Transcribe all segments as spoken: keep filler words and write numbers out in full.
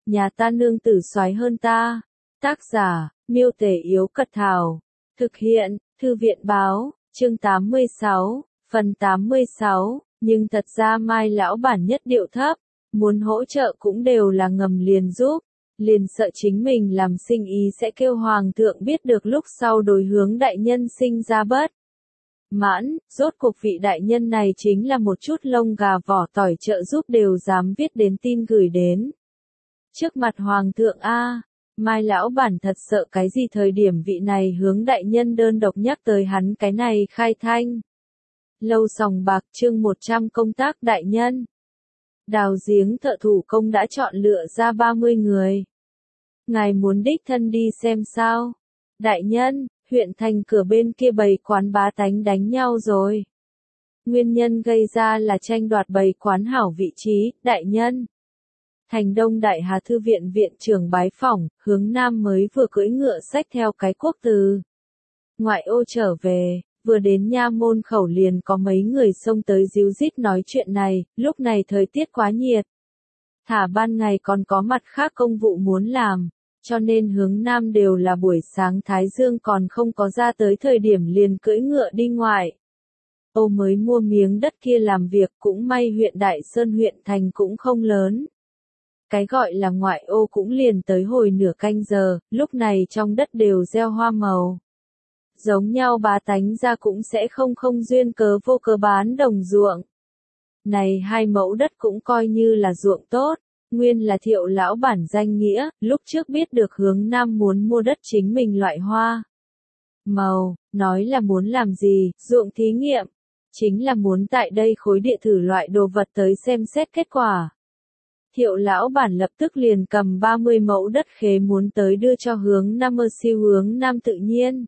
nhà ta nương tử soái hơn ta. Tác giả, Miêu Tể Yếu Cật Thảo. Thực hiện, Thư viện Báo, chương tám mươi sáu, phần tám mươi sáu, nhưng thật ra Mai lão bản nhất điệu thấp, muốn hỗ trợ cũng đều là ngầm liền giúp, liền sợ chính mình làm sinh ý sẽ kêu hoàng thượng biết được lúc sau đối hướng đại nhân sinh ra bất mãn, rốt cuộc vị đại nhân này chính là một chút lông gà vỏ tỏi trợ giúp đều dám viết đến tin gửi đến. Trước mặt hoàng thượng a, Mai lão bản thật sợ cái gì thời điểm vị này hướng đại nhân đơn độc nhắc tới hắn cái này khai thanh. Lâu sòng bạc chương một trăm công tác đại nhân. Đào giếng thợ thủ công đã chọn lựa ra ba mươi người. Ngài muốn đích thân đi xem sao? Đại nhân, huyện thành cửa bên kia bầy quán bá tánh đánh nhau rồi. Nguyên nhân gây ra là tranh đoạt bầy quán hảo vị trí, đại nhân. Thành Đông Đại Hà Thư viện viện trưởng bái phỏng, hướng Nam mới vừa cưỡi ngựa xách theo cái quốc từ ngoại ô trở về, vừa đến nha môn khẩu liền có mấy người xông tới díu dít nói chuyện này, lúc này thời tiết quá nhiệt. Thả ban ngày còn có mặt khác công vụ muốn làm, cho nên hướng Nam đều là buổi sáng Thái Dương còn không có ra tới thời điểm liền cưỡi ngựa đi ngoại. Ô mới mua miếng đất kia làm việc, cũng may huyện Đại Sơn huyện thành cũng không lớn. Cái gọi là ngoại ô cũng liền tới hồi nửa canh giờ, lúc này trong đất đều gieo hoa màu. Giống nhau bá tánh ra cũng sẽ không không duyên cớ vô cớ bán đồng ruộng. Này hai mẫu đất cũng coi như là ruộng tốt, nguyên là Thiệu lão bản danh nghĩa, lúc trước biết được hướng Nam muốn mua đất chính mình loại hoa màu, nói là muốn làm gì, ruộng thí nghiệm, chính là muốn tại đây khối địa thử loại đồ vật tới xem xét kết quả. Thiệu lão bản lập tức liền cầm ba mươi mẫu đất khế muốn tới đưa cho hướng Nam mơ siêu hướng Nam tự nhiên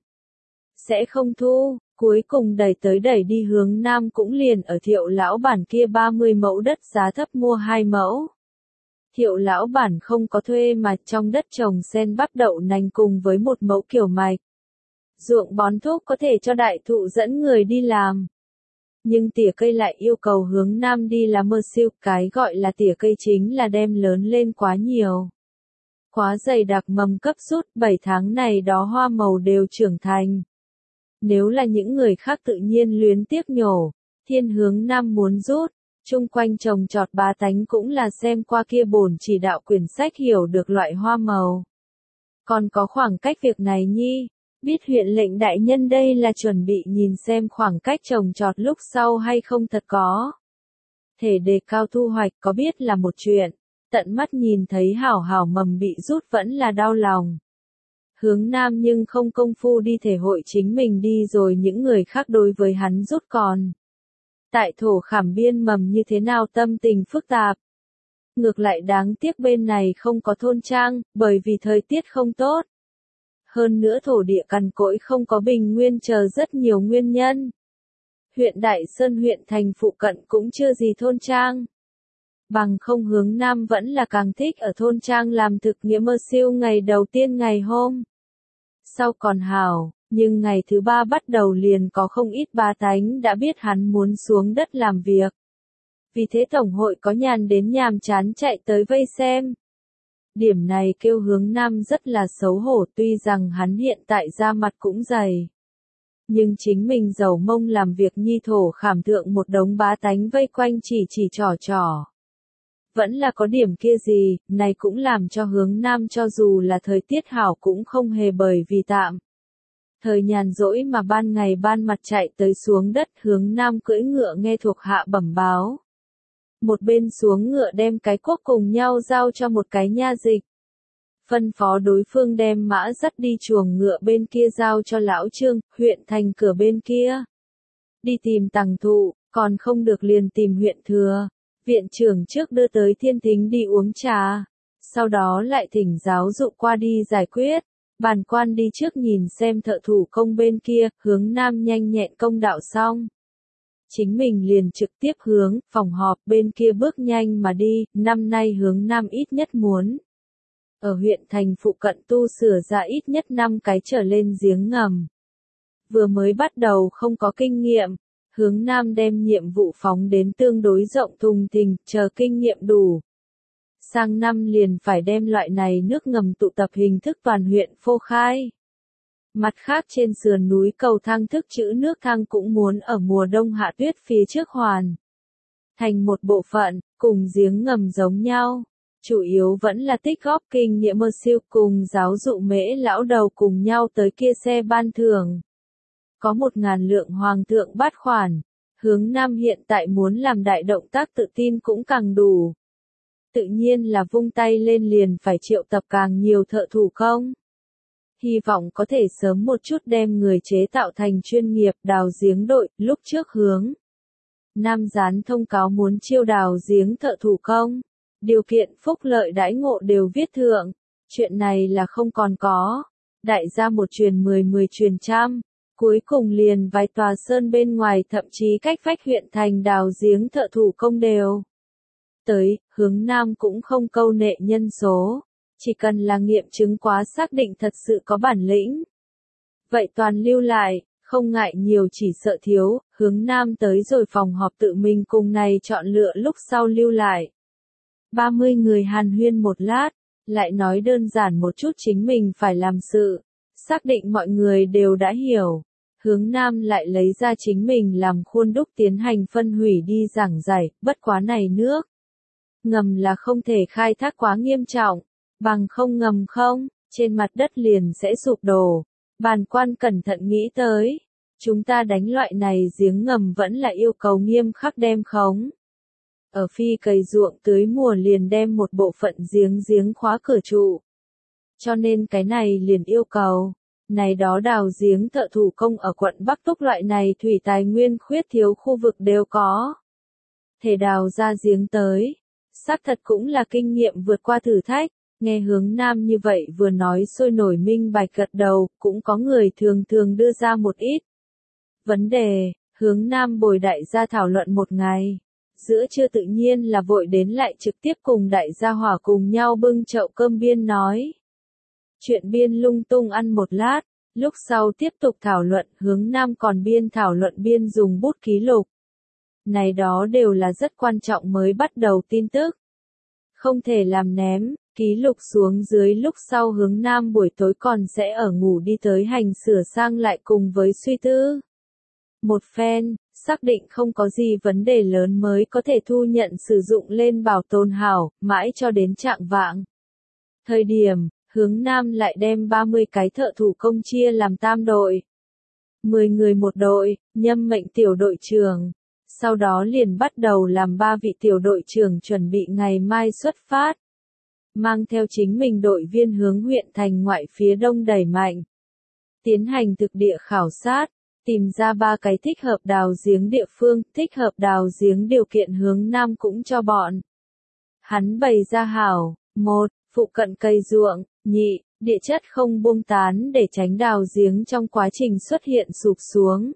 sẽ không thu, cuối cùng đẩy tới đẩy đi hướng Nam cũng liền ở thiệu lão bản kia ba mươi mẫu đất giá thấp mua hai mẫu. Thiệu lão bản không có thuê mà trong đất trồng sen bắp đậu nành cùng với một mẫu kiểu mạch. Ruộng bón thuốc có thể cho đại thụ dẫn người đi làm. Nhưng tỉa cây lại yêu cầu hướng Nam đi làm mơ siêu, cái gọi là tỉa cây chính là đem lớn lên quá nhiều. Quá dày đặc mầm cấp rút, bảy tháng này đó hoa màu đều trưởng thành. Nếu là những người khác tự nhiên luyến tiếc nhổ, thiên hướng Nam muốn rút, chung quanh trồng trọt bá tánh cũng là xem qua kia bổn chỉ đạo quyển sách hiểu được loại hoa màu. Còn có khoảng cách việc này nhi, biết huyện lệnh đại nhân đây là chuẩn bị nhìn xem khoảng cách trồng trọt lúc sau hay không thật có. Thể đề cao thu hoạch có biết là một chuyện, tận mắt nhìn thấy hảo hảo mầm bị rút vẫn là đau lòng. Hướng Nam nhưng không công phu đi thể hội chính mình đi rồi những người khác đối với hắn rút còn. Tại thổ khảm biên mầm như thế nào tâm tình phức tạp. Ngược lại đáng tiếc bên này không có thôn trang, bởi vì thời tiết không tốt. Hơn nữa thổ địa cằn cỗi không có bình nguyên chờ rất nhiều nguyên nhân. Huyện Đại Sơn huyện thành phụ cận cũng chưa gì thôn trang. Bằng không hướng Nam vẫn là càng thích ở thôn trang làm thực nghiệm mơ siêu ngày đầu tiên ngày hôm. Sau còn hảo, nhưng ngày thứ ba bắt đầu liền có không ít bá tánh đã biết hắn muốn xuống đất làm việc. Vì thế Tổng hội có nhàn đến nhàm chán chạy tới vây xem. Điểm này kêu hướng Nam rất là xấu hổ tuy rằng hắn hiện tại da mặt cũng dày. Nhưng chính mình dầu mông làm việc nhi thổ khảm thượng một đống bá tánh vây quanh chỉ chỉ trò trò. Vẫn là có điểm kia gì, này cũng làm cho hướng Nam cho dù là thời tiết hảo cũng không hề bởi vì tạm. Thời nhàn rỗi mà ban ngày ban mặt chạy tới xuống đất hướng Nam cưỡi ngựa nghe thuộc hạ bẩm báo. Một bên xuống ngựa đem cái cuốc cùng nhau giao cho một cái nha dịch. Phân phó đối phương đem mã dắt đi chuồng ngựa bên kia giao cho lão Trương, huyện thành cửa bên kia. Đi tìm tằng thụ, còn không được liền tìm huyện thừa. Viện trưởng trước đưa tới thiên thính đi uống trà. Sau đó lại thỉnh giáo dụ qua đi giải quyết. Bản quan đi trước nhìn xem thợ thủ công bên kia, hướng Nam nhanh nhẹn công đạo xong. Chính mình liền trực tiếp hướng, phòng họp bên kia bước nhanh mà đi, năm nay hướng Nam ít nhất muốn. Ở huyện thành phụ cận tu sửa ra ít nhất năm cái trở lên giếng ngầm. Vừa mới bắt đầu không có kinh nghiệm, hướng Nam đem nhiệm vụ phóng đến tương đối rộng thùng thình, chờ kinh nghiệm đủ. sang năm liền phải đem loại này nước ngầm tụ tập hình thức toàn huyện phô khai. Mặt khác trên sườn núi cầu thang thức trữ nước thang cũng muốn ở mùa đông hạ tuyết phía trước hoàn thành một bộ phận, cùng giếng ngầm giống nhau. Chủ yếu vẫn là tích góp kinh nghiệm mơ siêu cùng giáo dụ mễ lão đầu cùng nhau tới kia xe ban thưởng. Có một ngàn lượng hoàng thượng bát khoản, hướng nam hiện tại muốn làm đại động tác tự tin cũng càng đủ. Tự nhiên là vung tay lên liền phải triệu tập càng nhiều thợ thủ công. Hy vọng có thể sớm một chút đem người chế tạo thành chuyên nghiệp đào giếng đội, lúc trước hướng. Nam gián thông cáo muốn chiêu đào giếng thợ thủ công. Điều kiện phúc lợi đãi ngộ đều viết thượng. Chuyện này là không còn có. Đại gia một truyền mười mười truyền trăm. Cuối cùng liền vài tòa sơn bên ngoài thậm chí cách vách huyện thành đào giếng thợ thủ công đều. Tới, hướng nam cũng không câu nệ nhân số. Chỉ cần là nghiệm chứng quá xác định thật sự có bản lĩnh. Vậy toàn lưu lại, không ngại nhiều chỉ sợ thiếu, hướng nam tới rồi phòng họp tự mình cùng này chọn lựa lúc sau lưu lại. ba mươi người hàn huyên một lát, lại nói đơn giản một chút chính mình phải làm sự. Xác định mọi người đều đã hiểu. Hướng nam lại lấy ra chính mình làm khuôn đúc tiến hành phân hủy đi giảng giải, bất quá này nước. Ngầm là không thể khai thác quá nghiêm trọng. Bằng không ngầm không, trên mặt đất liền sẽ sụp đổ. Bàn quan cẩn thận nghĩ tới. Chúng ta đánh loại này giếng ngầm vẫn là yêu cầu nghiêm khắc đem khống. Ở phi cày ruộng tưới mùa liền đem một bộ phận giếng giếng khóa cửa trụ. Cho nên cái này liền yêu cầu. Này đó đào giếng thợ thủ công ở quận Bắc Túc loại này thủy tài nguyên khuyết thiếu khu vực đều có. Thể đào ra giếng tới. Xác thật cũng là kinh nghiệm vượt qua thử thách. Nghe hướng nam như vậy vừa nói sôi nổi minh bạch gật đầu, cũng có người thường thường đưa ra một ít. Vấn đề, hướng nam bồi đại gia thảo luận một ngày. Giữa trưa tự nhiên là vội đến lại trực tiếp cùng đại gia hỏa cùng nhau bưng chậu cơm biên nói. Chuyện biên lung tung ăn một lát, lúc sau tiếp tục thảo luận hướng nam còn biên thảo luận biên dùng bút ký lục. Này đó đều là rất quan trọng mới bắt đầu tin tức. Không thể làm ném. Ký lục xuống dưới lúc sau hướng nam buổi tối còn sẽ ở ngủ đi tới hành sửa sang lại cùng với suy tư. Một phen, xác định không có gì vấn đề lớn mới có thể thu nhận sử dụng lên bảo tồn hảo, mãi cho đến trạng vạng. Thời điểm, hướng nam lại đem ba mươi cái thợ thủ công chia làm tam đội. mười người một đội, nhâm mệnh tiểu đội trưởng. Sau đó liền bắt đầu làm ba vị tiểu đội trưởng chuẩn bị ngày mai xuất phát. Mang theo chính mình đội viên hướng huyện thành ngoại phía đông đẩy mạnh. Tiến hành thực địa khảo sát, tìm ra ba cái thích hợp đào giếng địa phương, thích hợp đào giếng điều kiện hướng nam cũng cho bọn. Hắn bày ra hảo, một, phụ cận cây ruộng, nhị, địa chất không buông tán để tránh đào giếng trong quá trình xuất hiện sụp xuống.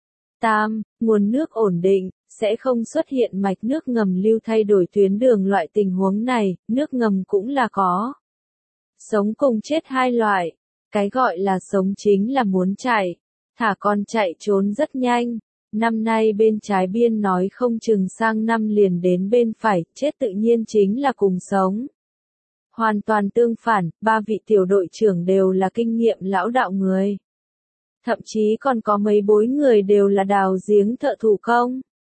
Tam, nguồn nước ổn định. Sẽ không xuất hiện mạch nước ngầm lưu thay đổi tuyến đường loại tình huống này, nước ngầm cũng là có. Sống cùng chết hai loại, cái gọi là sống chính là muốn chạy, thả con chạy trốn rất nhanh. Năm nay bên trái biên nói không chừng sang năm liền đến bên phải, chết tự nhiên chính là cùng sống. Hoàn toàn tương phản, ba vị tiểu đội trưởng đều là kinh nghiệm lão đạo người. Thậm chí còn có mấy bối người đều là đào giếng thợ thủ công.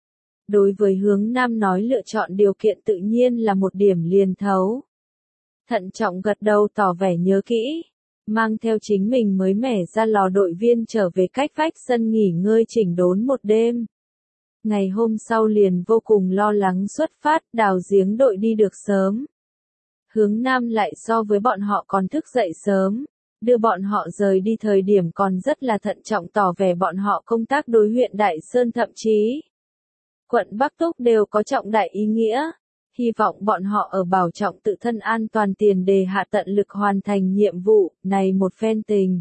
Đối với hướng nam nói lựa chọn điều kiện tự nhiên là một điểm liền thấu. Thận trọng gật đầu tỏ vẻ nhớ kỹ. Mang theo chính mình mới mẻ ra lò đội viên trở về cách vách sân nghỉ ngơi chỉnh đốn một đêm. Ngày hôm sau liền vô cùng lo lắng xuất phát đào giếng đội đi được sớm. Hướng nam lại so với bọn họ còn thức dậy sớm. Đưa bọn họ rời đi thời điểm còn rất là thận trọng tỏ vẻ bọn họ công tác đối huyện Đại Sơn thậm chí. Quận Bắc Túc đều có trọng đại ý nghĩa. Hy vọng bọn họ ở bảo trọng tự thân an toàn tiền đề hạ tận lực hoàn thành nhiệm vụ, này một phen tình.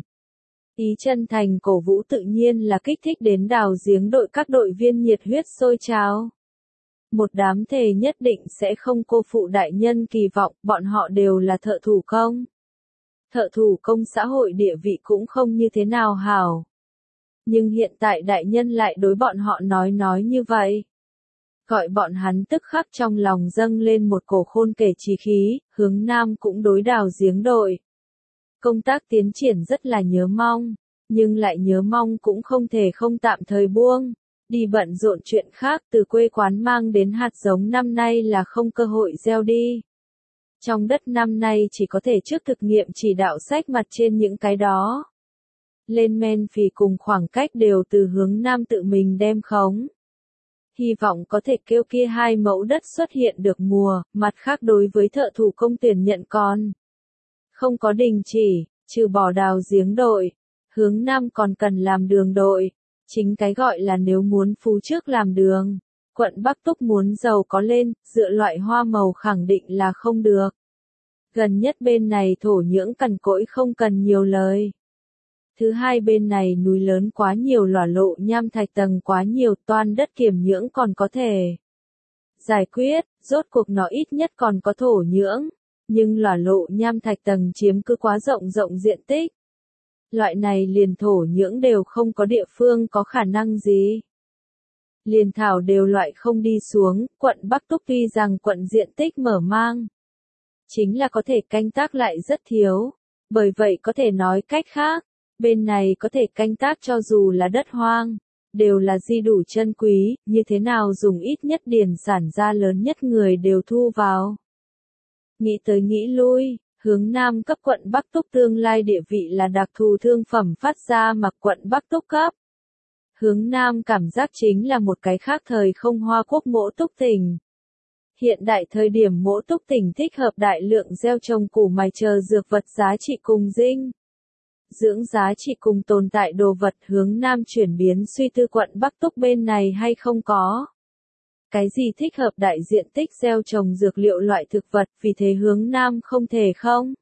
Ý chân thành cổ vũ tự nhiên là kích thích đến đào giếng đội các đội viên nhiệt huyết sôi trào. Một đám thề nhất định sẽ không cô phụ đại nhân kỳ vọng, bọn họ đều là thợ thủ công. Thợ thủ công xã hội địa vị cũng không như thế nào hảo. Nhưng hiện tại đại nhân lại đối bọn họ nói nói như vậy. gọi bọn hắn tức khắc trong lòng dâng lên một cổ khôn kể chí khí, hướng Nam cũng đối đào giếng đội. Công tác tiến triển rất là nhớ mong, nhưng lại nhớ mong cũng không thể không tạm thời buông, đi bận rộn chuyện khác. Từ quê quán mang đến hạt giống năm nay là không cơ hội gieo đi. Trong đất năm nay chỉ có thể trước thực nghiệm chỉ đạo sách mặt trên những cái đó. Lên men phì cùng khoảng cách đều từ hướng Nam tự mình đem khống. Hy vọng có thể kêu kia hai mẫu đất xuất hiện được mùa, mặt khác đối với thợ thủ công tuyển nhận con. Không có đình chỉ, trừ bỏ đào giếng đội, hướng Nam còn cần làm đường đội. Chính cái gọi là nếu muốn phú trước làm đường, quận Bắc Túc muốn giàu có lên, dựa loại hoa màu khẳng định là không được. Gần nhất bên này thổ nhưỡng cằn cỗi không cần nhiều lời. Thứ hai bên này núi lớn quá nhiều, lỏa lộ nham thạch tầng quá nhiều, toan đất kiểm nhưỡng còn có thể giải quyết, rốt cuộc nó ít nhất còn có thổ nhưỡng, nhưng lỏa lộ nham thạch tầng chiếm cứ quá rộng rộng diện tích. Loại này liền thổ nhưỡng đều không có, địa phương có khả năng gì. Liền thảo đều loại không đi xuống, quận Bắc Túc tuy rằng quận diện tích mở mang, chính là có thể canh tác lại rất thiếu, bởi vậy có thể nói cách khác, bên này có thể canh tác cho dù là đất hoang, đều là di đủ chân quý, như thế nào dùng ít nhất điển sản ra lớn nhất người đều thu vào. Nghĩ tới nghĩ lui, hướng Nam cấp quận Bắc Túc tương lai địa vị là đặc thù thương phẩm phát ra mặc quận Bắc Túc cấp. Hướng Nam cảm giác chính là một cái khác thời không Hoa Quốc mỗ túc tỉnh. Hiện đại thời điểm mỗ túc tỉnh thích hợp đại lượng gieo trồng củ mài chờ dược vật giá trị cùng dinh dưỡng giá trị cùng tồn tại đồ vật. Hướng Nam chuyển biến suy tư quận Bắc Túc bên này hay không có cái gì thích hợp đại diện tích gieo trồng dược liệu loại thực vật, vì thế hướng Nam không thể không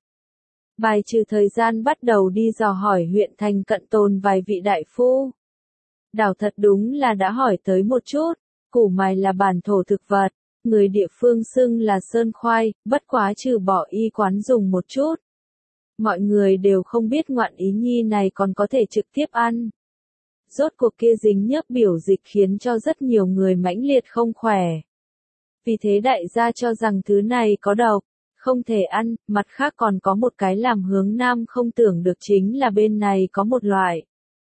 bài trừ thời gian bắt đầu đi dò hỏi huyện thành cận tồn vài vị đại phu. Đảo thật đúng là đã hỏi tới một chút, củ mài là bản thổ thực vật, người địa phương xưng là sơn khoai, bất quá trừ bỏ y quán dùng một chút. Mọi người đều không biết ngoạn ý nhi này còn có thể trực tiếp ăn. Rốt cuộc kia dính nhớp biểu dịch khiến cho rất nhiều người mãnh liệt không khỏe. Vì thế đại gia cho rằng thứ này có độc, không thể ăn. Mặt khác còn có một cái làm hướng Nam không tưởng được, chính là bên này có một loại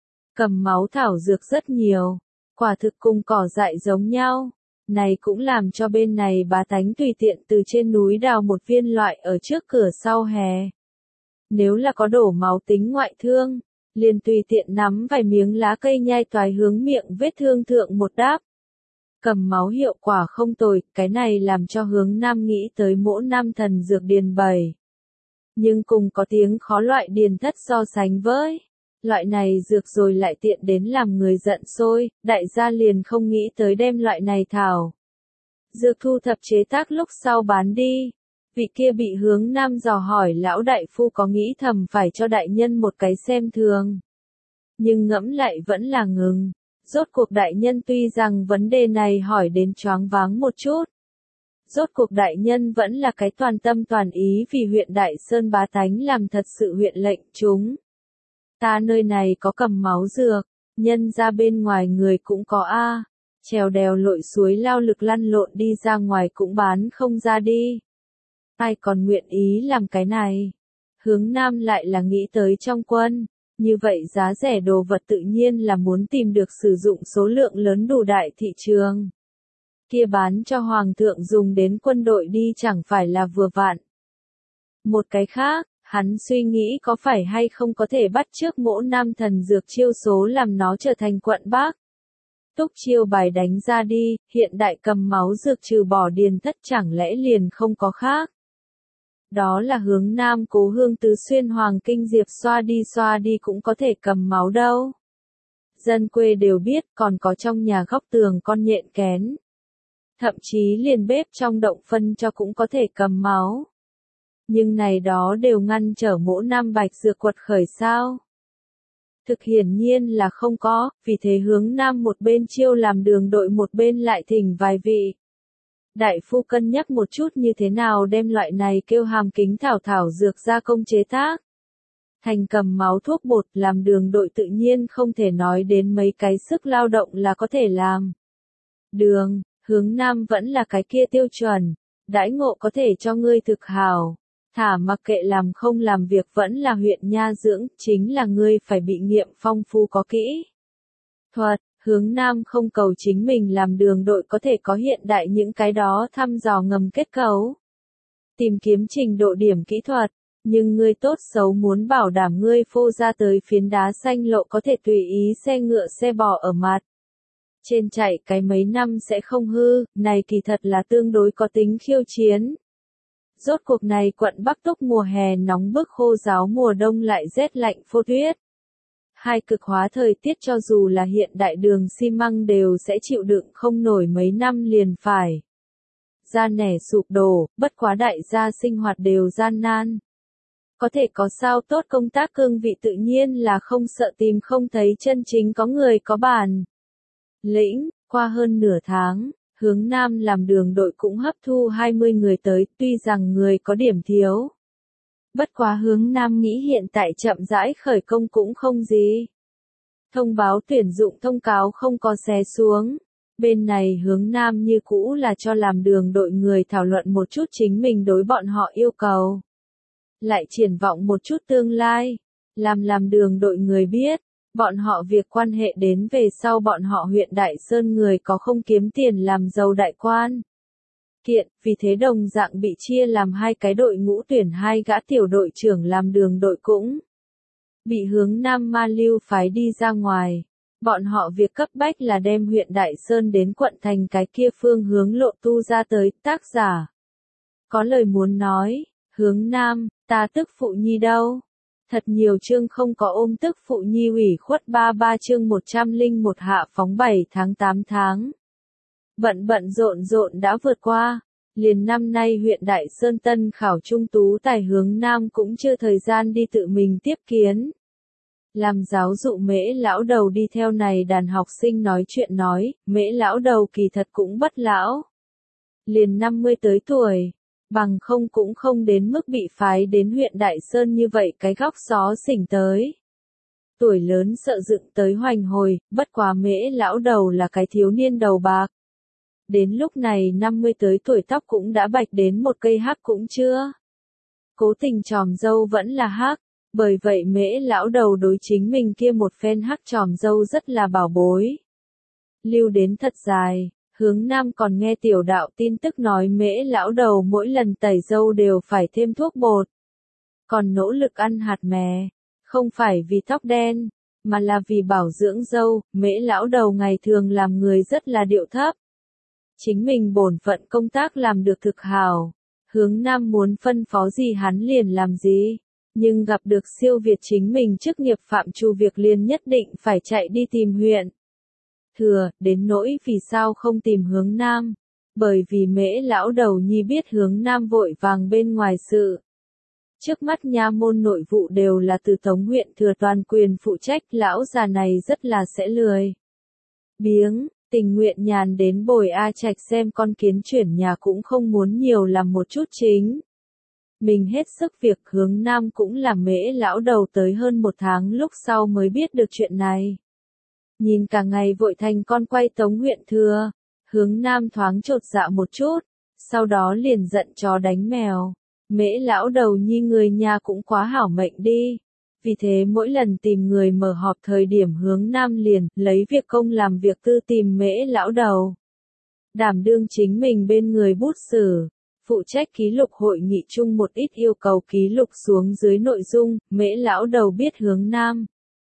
cầm máu thảo dược rất nhiều, quả thực cùng cỏ dại giống nhau. Này cũng làm cho bên này bá tánh tùy tiện từ trên núi đào một viên loại ở trước cửa sau hè. Nếu là có đổ máu tính ngoại thương, liền tùy tiện nắm vài miếng lá cây nhai toái hướng miệng vết thương thượng một đáp. Cầm máu hiệu quả không tồi, cái này làm cho hướng Nam nghĩ tới mỗ Nam thần dược điền bầy. Nhưng cùng có tiếng khó loại điền thất so sánh với loại này dược rồi lại tiện đến làm người giận sôi, đại gia liền không nghĩ tới đem loại này thảo dược thu thập chế tác lúc sau bán đi. Vị kia bị hướng Nam dò hỏi lão đại phu có nghĩ thầm phải cho đại nhân một cái xem thường, nhưng ngẫm lại vẫn là ngừng. Rốt cuộc đại nhân tuy rằng vấn đề này hỏi đến choáng váng một chút, rốt cuộc đại nhân vẫn là cái toàn tâm toàn ý vì huyện Đại Sơn bá tánh làm thật sự huyện lệnh chúng. Ta nơi này có cầm máu dược, nhân ra bên ngoài người cũng có a, trèo đèo lội suối lao lực lăn lộn đi ra ngoài cũng bán không ra đi. Ai còn nguyện ý làm cái này? Hướng Nam lại là nghĩ tới trong quân, như vậy giá rẻ đồ vật tự nhiên là muốn tìm được sử dụng số lượng lớn đủ đại thị trường. Kia bán cho hoàng thượng dùng đến quân đội đi chẳng phải là vừa vặn. Một cái khác, hắn suy nghĩ có phải hay không có thể bắt chước mỗ Nam thần dược chiêu số làm nó trở thành quận Bắc Túc chiêu bài đánh ra đi, hiện đại cầm máu dược trừ bỏ điền thất chẳng lẽ liền không có khác. Đó là hướng Nam cố hương tứ xuyên hoàng kinh diệp xoa đi xoa đi cũng có thể cầm máu đâu. Dân quê đều biết, còn có trong nhà góc tường con nhện kén. Thậm chí liền bếp trong động phân cho cũng có thể cầm máu. Nhưng này đó đều ngăn trở mỗ Nam bạch dược quật khởi sao? Thực hiển nhiên là không có, vì thế hướng Nam một bên chiêu làm đường đội một bên lại thỉnh vài vị đại phu cân nhắc một chút như thế nào đem loại này kêu hàm kính thảo thảo dược gia công chế tác thành cầm máu thuốc bột. Làm đường đội tự nhiên không thể nói đến mấy cái sức lao động là có thể làm đường, hướng Nam vẫn là cái kia tiêu chuẩn, đãi ngộ có thể cho ngươi thực hào. Thả mặc kệ làm không làm việc vẫn là huyện nha dưỡng, chính là ngươi phải bị nghiệm phong phu có kỹ thuật. Hướng Nam không cầu chính mình làm đường đội có thể có hiện đại những cái đó thăm dò ngầm kết cấu, tìm kiếm trình độ điểm kỹ thuật, nhưng ngươi tốt xấu muốn bảo đảm ngươi phô ra tới phiến đá xanh lộ có thể tùy ý xe ngựa xe bò ở mặt trên chạy cái mấy năm sẽ không hư, này kỳ thật là tương đối có tính khiêu chiến. Rốt cuộc này quận Bắc Túc mùa hè nóng bức khô ráo, mùa đông lại rét lạnh phô tuyết. Hai cực hóa thời tiết cho dù là hiện đại đường xi măng đều sẽ chịu đựng không nổi mấy năm liền phải ra nẻ sụp đổ, bất quá đại gia sinh hoạt đều gian nan. Có thể có sao tốt công tác cương vị tự nhiên là không sợ tìm không thấy chân chính có người có bản lĩnh. Qua hơn nửa tháng, hướng Nam làm đường đội cũng hấp thu hai mươi người tới, tuy rằng người có điểm thiếu. Bất quá hướng Nam nghĩ hiện tại chậm rãi khởi công cũng không gì. Thông báo tuyển dụng thông cáo không có xé xuống. Bên này hướng Nam như cũ là cho làm đường đội người thảo luận một chút chính mình đối bọn họ yêu cầu. Lại triển vọng một chút tương lai. Làm làm đường đội người biết, bọn họ việc quan hệ đến về sau bọn họ huyện Đại Sơn người có không kiếm tiền làm giàu đại quan. Kiện, vì thế đồng dạng bị chia làm hai cái đội ngũ, tuyển hai gã tiểu đội trưởng làm đường đội cũng bị hướng Nam Ma Lưu phái đi ra ngoài. Bọn họ việc cấp bách là đem huyện Đại Sơn đến quận thành cái kia phương hướng lộ tu ra tới. Tác giả có lời muốn nói, hướng Nam, ta tức phụ nhi đâu? Thật nhiều chương không có ôm tức phụ nhi ủy khuất. Ba ba chương một trăm lẻ một hạ phóng bảy tháng tám tháng. Bận bận rộn rộn đã vượt qua, liền năm nay huyện Đại Sơn tân khảo trung tú tài hướng Nam cũng chưa thời gian đi tự mình tiếp kiến. Làm giáo dụ Mễ lão đầu đi theo này đàn học sinh nói chuyện nói, Mễ lão đầu kỳ thật cũng bất lão. Liền năm mươi tới tuổi, bằng không cũng không đến mức bị phái đến huyện Đại Sơn như vậy cái góc xó xỉnh tới. Tuổi lớn sợ dựng tới hoành hồi, bất quá Mễ lão đầu là cái thiếu niên đầu bạc. Đến lúc này năm mươi tới tuổi tóc cũng đã bạch đến một cây hắc cũng chưa. Cố tình tròm râu vẫn là hắc, bởi vậy Mễ lão đầu đối chính mình kia một phen hắc tròm râu rất là bảo bối. Lưu đến thật dài, hướng Nam còn nghe tiểu đạo tin tức nói Mễ lão đầu mỗi lần tẩy râu đều phải thêm thuốc bột. Còn nỗ lực ăn hạt mè, không phải vì tóc đen, mà là vì bảo dưỡng râu. Mễ lão đầu ngày thường làm người rất là điệu thấp. Chính mình bổn phận công tác làm được thực hào, hướng Nam muốn phân phó gì hắn liền làm gì, nhưng gặp được siêu việt chính mình chức nghiệp phạm trù việc liền nhất định phải chạy đi tìm huyện thừa. Đến nỗi vì sao không tìm hướng Nam, bởi vì Mễ lão đầu nhi biết hướng Nam vội vàng bên ngoài sự. Trước mắt nha môn nội vụ đều là từ Tống huyện thừa toàn quyền phụ trách, lão già này rất là sẽ lười biếng. Tình nguyện nhàn đến bồi A Trạch xem con kiến chuyển nhà cũng không muốn nhiều làm một chút chính. Mình hết sức việc. Hướng Nam cũng làm Mễ lão đầu tới hơn một tháng lúc sau mới biết được chuyện này. Nhìn cả ngày vội thành con quay Tống huyện thừa, hướng Nam thoáng chột dạ một chút, sau đó liền giận chó đánh mèo. Mễ lão đầu nhi người nhà cũng quá hảo mệnh đi. Vì thế mỗi lần tìm người mở họp thời điểm hướng Nam liền lấy việc công làm việc tư tìm Mễ lão đầu. Đảm đương chính mình bên người bút sử, phụ trách ký lục hội nghị chung một ít yêu cầu ký lục xuống dưới nội dung. Mễ lão đầu biết hướng Nam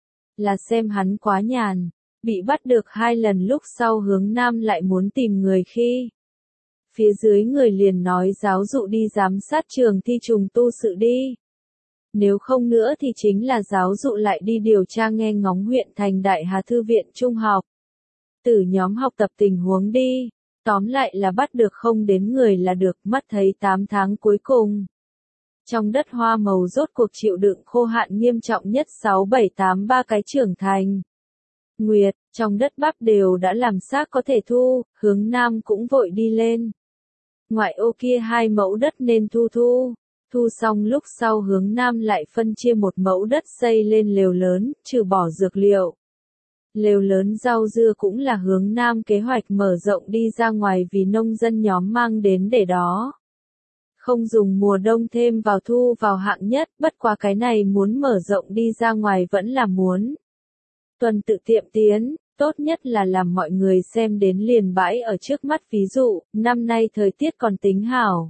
là xem hắn quá nhàn, bị bắt được hai lần lúc sau hướng Nam lại muốn tìm người khi. Phía dưới người liền nói giáo dụ đi giám sát trường thi trùng tu sự đi. Nếu không nữa thì chính là giáo dụ lại đi điều tra nghe ngóng huyện thành Đại Hà Thư viện trung học. Từ nhóm học tập tình huống đi. Tóm lại là bắt được không đến người là được. Mắt thấy tám tháng cuối cùng. Trong đất hoa màu rốt cuộc chịu đựng khô hạn nghiêm trọng nhất sáu bảy tám ba cái trưởng thành. Nguyệt, trong đất bắp đều đã làm xác có thể thu, hướng Nam cũng vội đi lên. Ngoại ô kia hai mẫu đất nên thu thu. Thu xong lúc sau hướng Nam lại phân chia một mẫu đất xây lên lều lớn, trừ bỏ dược liệu. Lều lớn rau dưa cũng là hướng Nam kế hoạch mở rộng đi ra ngoài vì nông dân nhóm mang đến để đó. Không dùng mùa đông thêm vào thu vào hạng nhất, bất quá cái này muốn mở rộng đi ra ngoài vẫn là muốn. Tuần tự tiệm tiến, tốt nhất là làm mọi người xem đến liền bãi ở trước mắt, ví dụ, năm nay thời tiết còn tính hảo.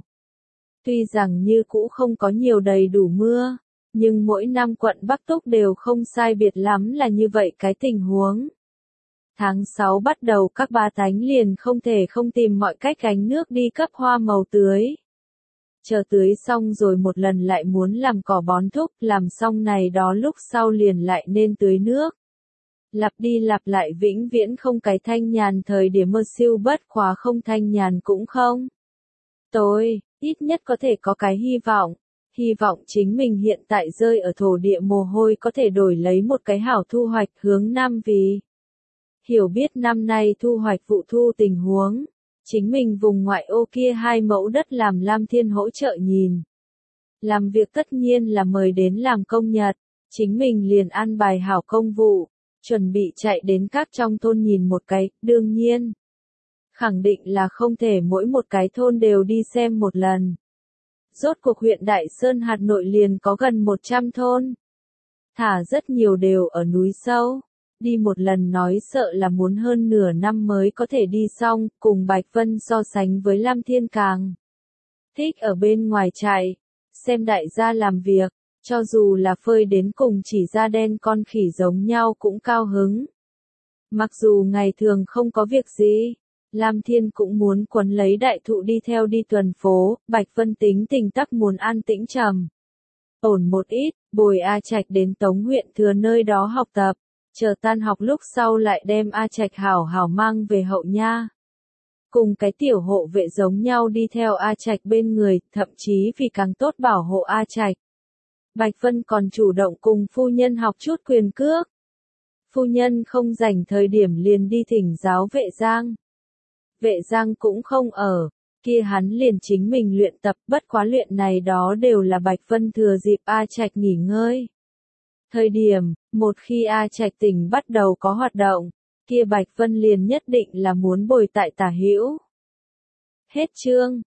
Tuy rằng như cũ không có nhiều đầy đủ mưa, nhưng mỗi năm quận Bắc Túc đều không sai biệt lắm là như vậy cái tình huống. Tháng sáu bắt đầu các ba tánh liền không thể không tìm mọi cách gánh nước đi cấp hoa màu tưới. Chờ tưới xong rồi một lần lại muốn làm cỏ bón thúc, làm xong này đó lúc sau liền lại nên tưới nước. Lặp đi lặp lại vĩnh viễn không cái thanh nhàn, thời điểm mơ siêu bất khóa không thanh nhàn cũng không. Tôi, ít nhất có thể có cái hy vọng. Hy vọng chính mình hiện tại rơi ở thổ địa mồ hôi có thể đổi lấy một cái hảo thu hoạch hướng Nam vì. Hiểu biết năm nay thu hoạch vụ thu tình huống. Chính mình vùng ngoại ô kia hai mẫu đất làm Lam Thiên hỗ trợ nhìn. Làm việc tất nhiên là mời đến làm công nhật. Chính mình liền an bài hảo công vụ. Chuẩn bị chạy đến các trong thôn nhìn một cái, đương nhiên. Khẳng định là không thể mỗi một cái thôn đều đi xem một lần. Rốt cuộc huyện Đại Sơn Hà Nội liền có gần một trăm thôn. Thả rất nhiều đều ở núi sâu. Đi một lần nói sợ là muốn hơn nửa năm mới có thể đi xong, cùng Bạch Vân so sánh với Lam Thiên càng. Thích ở bên ngoài chạy, xem đại gia làm việc, cho dù là phơi đến cùng chỉ da đen con khỉ giống nhau cũng cao hứng. Mặc dù ngày thường không có việc gì, Lam Thiên cũng muốn quấn lấy đại thụ đi theo đi tuần phố, Bạch Vân tính tình tắc muốn an tĩnh trầm. Ổn một ít, bồi A Trạch đến Tống huyện Thừa nơi đó học tập, chờ tan học lúc sau lại đem A Trạch hảo hảo mang về Hậu Nha. Cùng cái tiểu hộ vệ giống nhau đi theo A Trạch bên người, thậm chí vì càng tốt bảo hộ A Trạch. Bạch Vân còn chủ động cùng phu nhân học chút quyền cước. Phu nhân không rảnh thời điểm liền đi thỉnh giáo Vệ Giang. Vệ Giang cũng không ở, kia hắn liền chính mình luyện tập, bất quá luyện này đó đều là Bạch Vân thừa dịp A Trạch nghỉ ngơi. Thời điểm, một khi A Trạch tỉnh bắt đầu có hoạt động, kia Bạch Vân liền nhất định là muốn bồi tại tả hữu. Hết chương.